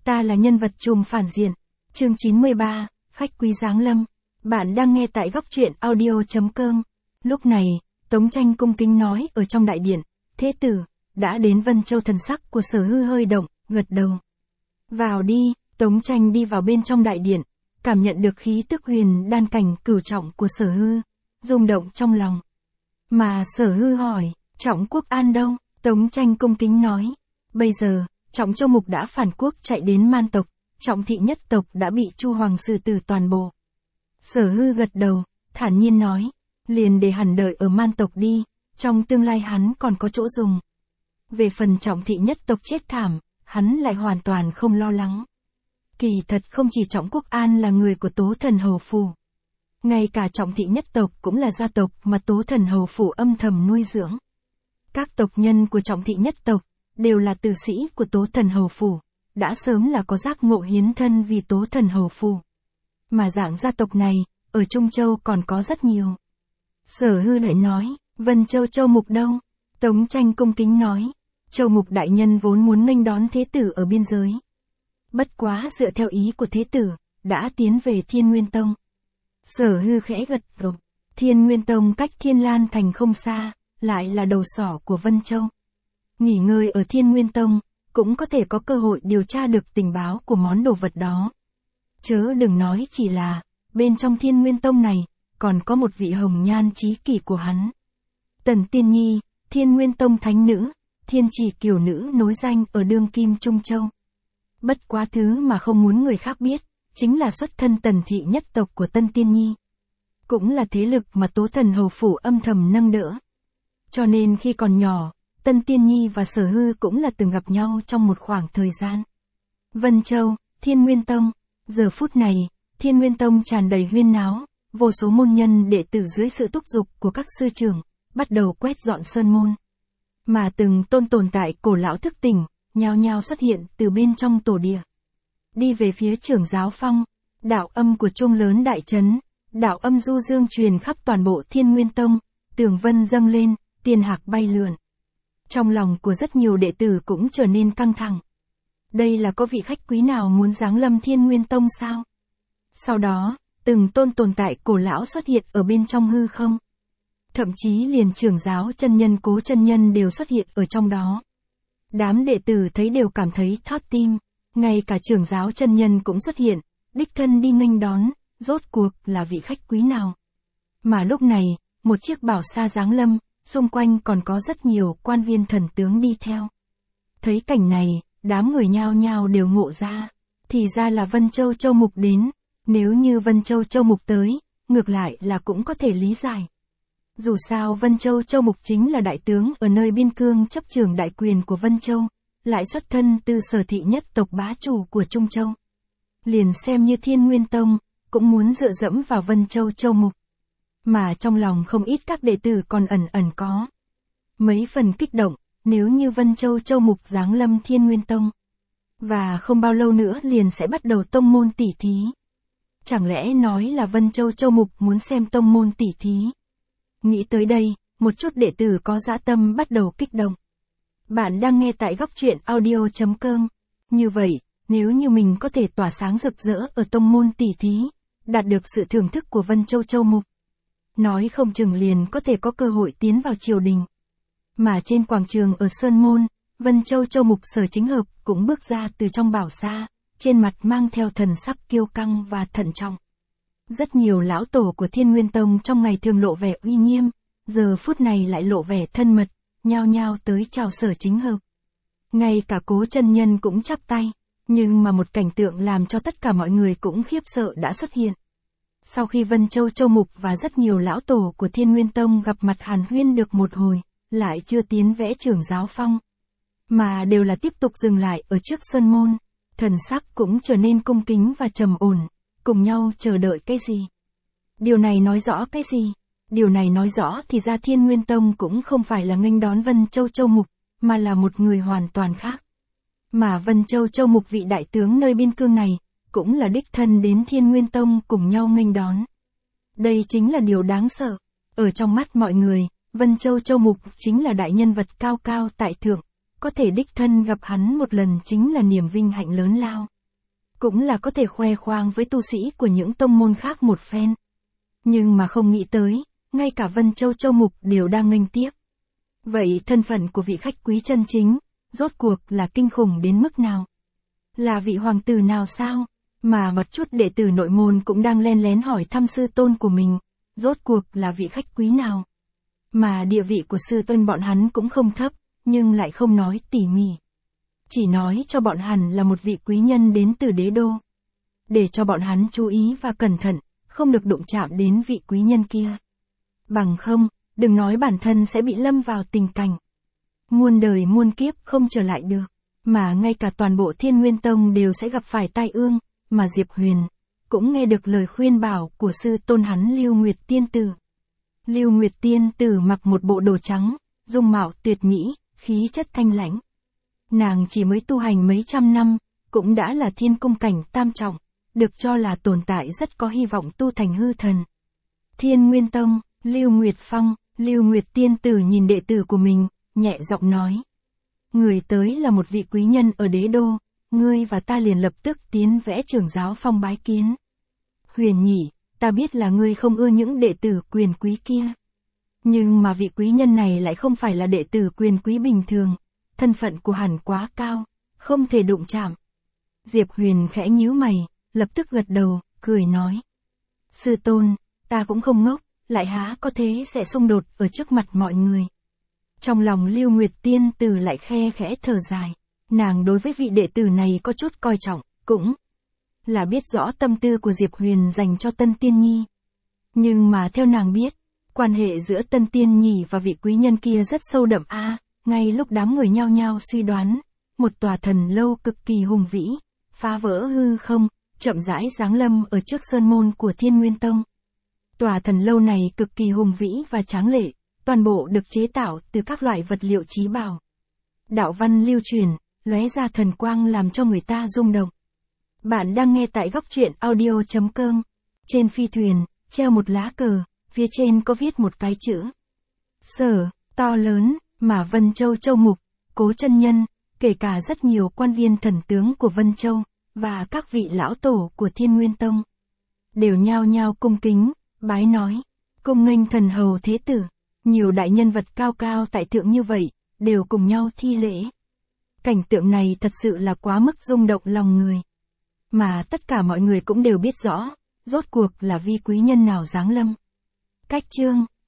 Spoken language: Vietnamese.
Ta là nhân vật trùm phản diện. Chương 93, khách quý giáng lâm. Bạn đang nghe tại góc truyện audio.com. Lúc này, Tống Tranh cung kính nói ở trong đại điện, thế tử, đã đến Vân Châu. Thần sắc của Sở Hư hơi động, gật đầu. Vào đi. Tống Tranh đi vào bên trong đại điện, cảm nhận được khí tức huyền đan cảnh cửu trọng của Sở Hư, rung động trong lòng. Mà Sở Hư hỏi, Trọng Quốc An đâu? Tống Tranh cung kính nói, bây giờ, Trọng Châu Mục đã phản quốc chạy đến Man tộc, Trọng Thị nhất tộc đã bị Chu Hoàng xử tử toàn bộ. Sở Hư gật đầu, thản nhiên nói, liền để hắn đợi ở Man tộc đi, trong tương lai hắn còn có chỗ dùng. Về phần Trọng Thị nhất tộc chết thảm, hắn lại hoàn toàn không lo lắng. Kỳ thật không chỉ Trọng Quốc An là người của Tố Thần Hầu Phủ. Ngay cả Trọng Thị nhất tộc cũng là gia tộc mà Tố Thần Hầu Phủ âm thầm nuôi dưỡng. Các tộc nhân của Trọng Thị nhất tộc, đều là tử sĩ của Tố Thần Hầu Phủ, đã sớm là có giác ngộ hiến thân vì Tố Thần Hầu Phủ. Mà dạng gia tộc này, ở Trung Châu còn có rất nhiều. Sở Hư lại nói, Vân Châu Châu Mục đâu? Tống Tranh cung kính nói, Châu Mục đại nhân vốn muốn nghênh đón thế tử ở biên giới. Bất quá dựa theo ý của thế tử, đã tiến về Thiên Nguyên Tông. Sở Hư khẽ gật đầu. Thiên Nguyên Tông cách Thiên Lan Thành không xa, lại là đầu sỏ của Vân Châu. Nghỉ ngơi ở Thiên Nguyên Tông, cũng có thể có cơ hội điều tra được tình báo của món đồ vật đó. Chớ đừng nói chỉ là, bên trong Thiên Nguyên Tông này, còn có một vị hồng nhan chí kỷ của hắn. Tần Tiên Nhi, Thiên Nguyên Tông thánh nữ, thiên chỉ kiều nữ nối danh ở đương kim Trung Châu. Bất quá thứ mà không muốn người khác biết, chính là xuất thân Tần Thị nhất tộc của Tân Tiên Nhi. Cũng là thế lực mà Tố Thần Hầu Phủ âm thầm nâng đỡ. Cho nên khi còn nhỏ, Tân Tiên Nhi và Sở Hư cũng là từng gặp nhau trong một khoảng thời gian. Vân Châu, Thiên Nguyên Tông. Giờ phút này, Thiên Nguyên Tông tràn đầy huyên náo, vô số môn nhân đệ tử dưới sự thúc giục của các sư trưởng, bắt đầu quét dọn sơn môn. Mà từng tôn tồn tại cổ lão thức tỉnh, nhao nhao xuất hiện từ bên trong tổ địa. Đi về phía trưởng giáo phong, đạo âm của chuông lớn đại trấn, đạo âm du dương truyền khắp toàn bộ Thiên Nguyên Tông, tường vân dâng lên, tiên hạc bay lượn. Trong lòng của rất nhiều đệ tử cũng trở nên căng thẳng. Đây là có vị khách quý nào muốn giáng lâm Thiên Nguyên Tông sao? Sau đó, từng tôn tồn tại cổ lão xuất hiện ở bên trong hư không. Thậm chí liền trưởng giáo chân nhân Cố chân nhân đều xuất hiện ở trong đó. Đám đệ tử thấy đều cảm thấy thót tim, ngay cả trưởng giáo chân nhân cũng xuất hiện, đích thân đi nghênh đón, rốt cuộc là vị khách quý nào. Mà lúc này, một chiếc bảo xa giáng lâm, xung quanh còn có rất nhiều quan viên thần tướng đi theo. Thấy cảnh này, đám người nhao nhao đều ngộ ra, thì ra là Vân Châu Châu Mục đến, nếu như Vân Châu Châu Mục tới, ngược lại là cũng có thể lý giải. Dù sao Vân Châu Châu Mục chính là đại tướng ở nơi biên cương chấp trưởng đại quyền của Vân Châu, lại xuất thân từ Sở Thị nhất tộc bá chủ của Trung Châu. Liền xem như Thiên Nguyên Tông, cũng muốn dựa dẫm vào Vân Châu Châu Mục. Mà trong lòng không ít các đệ tử còn ẩn ẩn có mấy phần kích động, nếu như Vân Châu Châu Mục giáng lâm Thiên Nguyên Tông. Và không bao lâu nữa liền sẽ bắt đầu tông môn tỷ thí. Chẳng lẽ nói là Vân Châu Châu Mục muốn xem tông môn tỷ thí? Nghĩ tới đây, một chút đệ tử có dã tâm bắt đầu kích động. Bạn đang nghe tại góc truyện audio.com. Như vậy, nếu như mình có thể tỏa sáng rực rỡ ở tông môn tỷ thí, đạt được sự thưởng thức của Vân Châu Châu Mục, nói không chừng liền có thể có cơ hội tiến vào triều đình. Mà trên quảng trường ở Sơn Môn, Vân Châu Châu Mục Sở Chính Hợp cũng bước ra từ trong bảo xa, trên mặt mang theo thần sắc kiêu căng và thận trọng. Rất nhiều lão tổ của Thiên Nguyên Tông trong ngày thường lộ vẻ uy nghiêm, giờ phút này lại lộ vẻ thân mật, nhao nhao tới chào Sở Chính Hợp. Ngay cả Cố chân nhân cũng chắp tay, nhưng mà một cảnh tượng làm cho tất cả mọi người cũng khiếp sợ đã xuất hiện. Sau khi Vân Châu Châu Mục và rất nhiều lão tổ của Thiên Nguyên Tông gặp mặt hàn huyên được một hồi, lại chưa tiến vẽ trưởng giáo phong, mà đều là tiếp tục dừng lại ở trước sơn môn, thần sắc cũng trở nên cung kính và trầm ổn, cùng nhau chờ đợi cái gì. Điều này nói rõ cái gì? Điều này nói rõ thì ra Thiên Nguyên Tông cũng không phải là nghênh đón Vân Châu Châu Mục, mà là một người hoàn toàn khác. Mà Vân Châu Châu Mục vị đại tướng nơi biên cương này, cũng là đích thân đến Thiên Nguyên Tông cùng nhau nghênh đón. Đây chính là điều đáng sợ. Ở trong mắt mọi người, Vân Châu Châu Mục chính là đại nhân vật cao cao tại thượng, có thể đích thân gặp hắn một lần chính là niềm vinh hạnh lớn lao. cũng là có thể khoe khoang với tu sĩ của những tông môn khác một phen. Nhưng mà không nghĩ tới, ngay cả Vân Châu Châu Mục đều đang nghênh tiếp. Vậy thân phận của vị khách quý chân chính, rốt cuộc là kinh khủng đến mức nào? Là vị hoàng tử nào sao? Mà một chút đệ tử nội môn cũng đang len lén hỏi thăm sư tôn của mình, rốt cuộc là vị khách quý nào? Mà địa vị của sư tôn bọn hắn cũng không thấp, nhưng lại không nói tỉ mỉ. Chỉ nói cho bọn hắn là một vị quý nhân đến từ đế đô. Để cho bọn hắn chú ý và cẩn thận, không được đụng chạm đến vị quý nhân kia. Bằng không, đừng nói bản thân sẽ bị lâm vào tình cảnh muôn đời muôn kiếp không trở lại được, mà ngay cả toàn bộ Thiên Nguyên Tông đều sẽ gặp phải tai ương, mà Diệp Huyền cũng nghe được lời khuyên bảo của sư tôn hắn Lưu Nguyệt Tiên Tử. Lưu Nguyệt Tiên Tử mặc một bộ đồ trắng, dung mạo tuyệt mỹ, khí chất thanh lãnh. Nàng chỉ mới tu hành mấy trăm năm, cũng đã là thiên cung cảnh tam trọng, được cho là tồn tại rất có hy vọng tu thành hư thần. Thiên Nguyên Tông, Lưu Nguyệt Phong, Lưu Nguyệt Tiên Tử nhìn đệ tử của mình, nhẹ giọng nói. Người tới là một vị quý nhân ở đế đô, ngươi và ta liền lập tức tiến vẽ trưởng giáo phong bái kiến. Huyền nhỉ, ta biết là ngươi không ưa những đệ tử quyền quý kia. Nhưng mà vị quý nhân này lại không phải là đệ tử quyền quý bình thường, thân phận của hắn quá cao, không thể đụng chạm. Diệp Huyền khẽ nhíu mày, lập tức gật đầu, cười nói. Sư tôn, ta cũng không ngốc, lại há có thế sẽ xung đột ở trước mặt mọi người. Trong lòng Lưu Nguyệt Tiên Tử lại khe khẽ thở dài, nàng đối với vị đệ tử này có chút coi trọng, cũng là biết rõ tâm tư của Diệp Huyền dành cho Tân Tiên Nhi. Nhưng mà theo nàng biết, quan hệ giữa Tân Tiên Nhi và vị quý nhân kia rất sâu đậm ngay lúc đám người nhao nhao suy đoán, một tòa thần lâu cực kỳ hùng vĩ, phá vỡ hư không, chậm rãi giáng lâm ở trước sơn môn của Thiên Nguyên Tông. Tòa thần lâu này cực kỳ hùng vĩ và tráng lệ, toàn bộ được chế tạo từ các loại vật liệu chí bảo. Đạo văn lưu truyền, lóe ra thần quang làm cho người ta rung động. Bạn đang nghe tại Góc Truyện Audio.com. Trên phi thuyền, treo một lá cờ, phía trên có viết một cái chữ Sở, to lớn, mà Vân Châu Châu Mục, Cố chân nhân, kể cả rất nhiều quan viên thần tướng của Vân Châu, và các vị lão tổ của Thiên Nguyên Tông, đều nhao nhao cung kính, bái nói, cung nghênh thần hầu thế tử. Nhiều đại nhân vật cao cao tại thượng như vậy, đều cùng nhau thi lễ. Cảnh tượng này thật sự là quá mức rung động lòng người. Mà tất cả mọi người cũng đều biết rõ, rốt cuộc là vi quý nhân nào giáng lâm. Cách chương